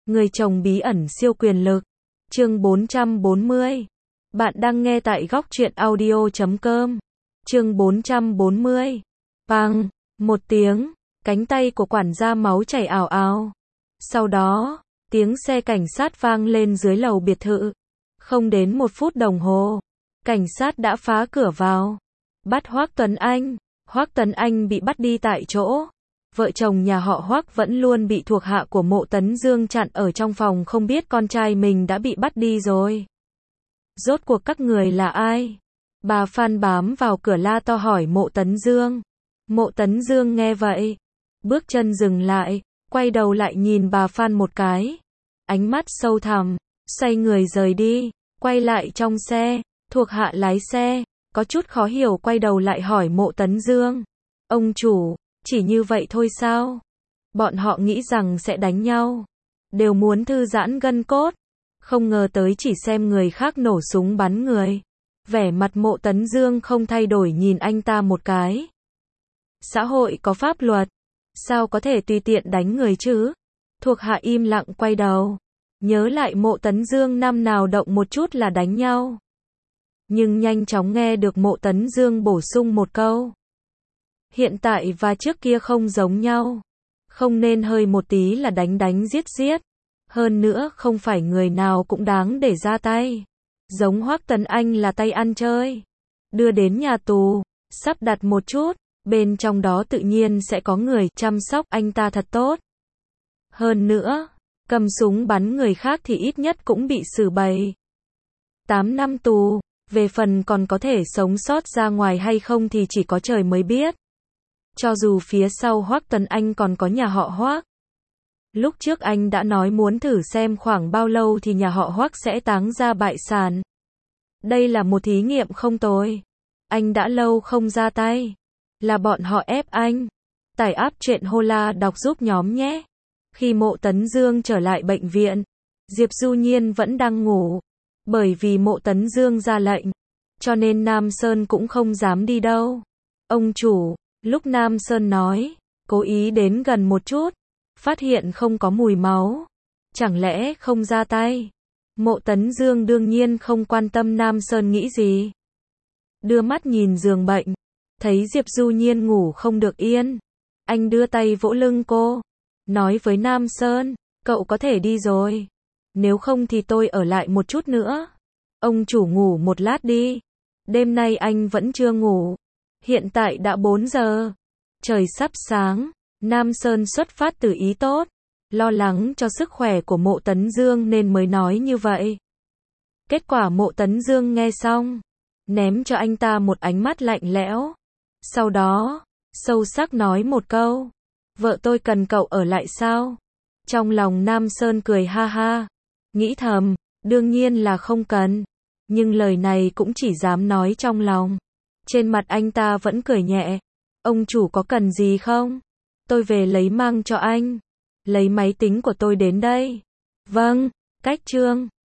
Người chồng bí ẩn siêu quyền lực. Chương 440. Bạn đang nghe tại góc truyện audio.com. Chương 440. Bang, một tiếng, cánh tay của quản gia máu chảy ào ào. Sau đó, tiếng xe cảnh sát vang lên dưới lầu biệt thự. Không đến 1 phút đồng hồ, cảnh sát đã phá cửa vào, bắt Hoắc Tuấn Anh. Hoắc Tuấn Anh bị bắt đi tại chỗ. Vợ chồng nhà họ Hoắc vẫn luôn bị thuộc hạ của Mộ Tấn Dương chặn ở trong phòng, không biết con trai mình đã bị bắt đi rồi. Rốt cuộc các người là ai? Bà Phan bám vào cửa la to hỏi Mộ Tấn Dương. Mộ Tấn Dương nghe vậy, bước chân dừng lại, quay đầu lại nhìn bà Phan một cái. Ánh mắt sâu thẳm, xoay người rời đi, quay lại trong xe, thuộc hạ lái xe, có chút khó hiểu quay đầu lại hỏi Mộ Tấn Dương. Ông chủ, chỉ như vậy thôi sao? Bọn họ nghĩ rằng sẽ đánh nhau, đều muốn thư giãn gân cốt, không ngờ tới chỉ xem người khác nổ súng bắn người. Vẻ mặt Mộ Tấn Dương không thay đổi nhìn anh ta một cái. Xã hội có pháp luật, sao có thể tùy tiện đánh người chứ? Thuộc hạ im lặng quay đầu, nhớ lại Mộ Tấn Dương năm nào động một chút là đánh nhau. Nhưng nhanh chóng nghe được Mộ Tấn Dương bổ sung một câu. Hiện tại và trước kia không giống nhau. Không nên hơi một tí là đánh đánh giết giết. Hơn nữa không phải người nào cũng đáng để ra tay. Giống Hoắc Tuấn Anh là tay ăn chơi. Đưa đến nhà tù, sắp đặt một chút, bên trong đó tự nhiên sẽ có người chăm sóc anh ta thật tốt. Hơn nữa, cầm súng bắn người khác thì ít nhất cũng bị xử 7-8 năm tù. Về phần còn có thể sống sót ra ngoài hay không thì chỉ có trời mới biết. Cho dù phía sau Hoắc Tuấn Anh còn có nhà họ Hoắc. Lúc trước anh đã nói muốn thử xem khoảng bao lâu thì nhà họ Hoắc sẽ táng ra bại sản. Đây là một thí nghiệm không tồi. Anh đã lâu không ra tay. Là bọn họ ép anh. Tải app truyện Hola đọc giúp nhóm nhé. Khi Mộ Tấn Dương trở lại bệnh viện, Diệp Du Nhiên vẫn đang ngủ. Bởi vì Mộ Tấn Dương ra lệnh, cho nên Nam Sơn cũng không dám đi đâu. Ông chủ, lúc Nam Sơn nói, cố ý đến gần một chút, phát hiện không có mùi máu. Chẳng lẽ không ra tay? Mộ Tấn Dương đương nhiên không quan tâm Nam Sơn nghĩ gì. Đưa mắt nhìn giường bệnh, thấy Diệp Du Nhiên ngủ không được yên. Anh đưa tay vỗ lưng cô, nói với Nam Sơn, cậu có thể đi rồi. Nếu không thì tôi ở lại một chút nữa. Ông chủ ngủ một lát đi. Đêm nay anh vẫn chưa ngủ. Hiện tại đã 4 giờ. Trời sắp sáng. Nam Sơn xuất phát từ ý tốt. Lo lắng cho sức khỏe của Mộ Tấn Dương nên mới nói như vậy. Kết quả Mộ Tấn Dương nghe xong, ném cho anh ta một ánh mắt lạnh lẽo. Sau đó, sâu sắc nói một câu. Vợ tôi cần cậu ở lại sao? Trong lòng Nam Sơn cười ha ha. Nghĩ thầm, đương nhiên là không cần. Nhưng lời này cũng chỉ dám nói trong lòng. Trên mặt anh ta vẫn cười nhẹ. Ông chủ có cần gì không? Tôi về lấy mang cho anh. Lấy máy tính của tôi đến đây. Vâng, cách chương.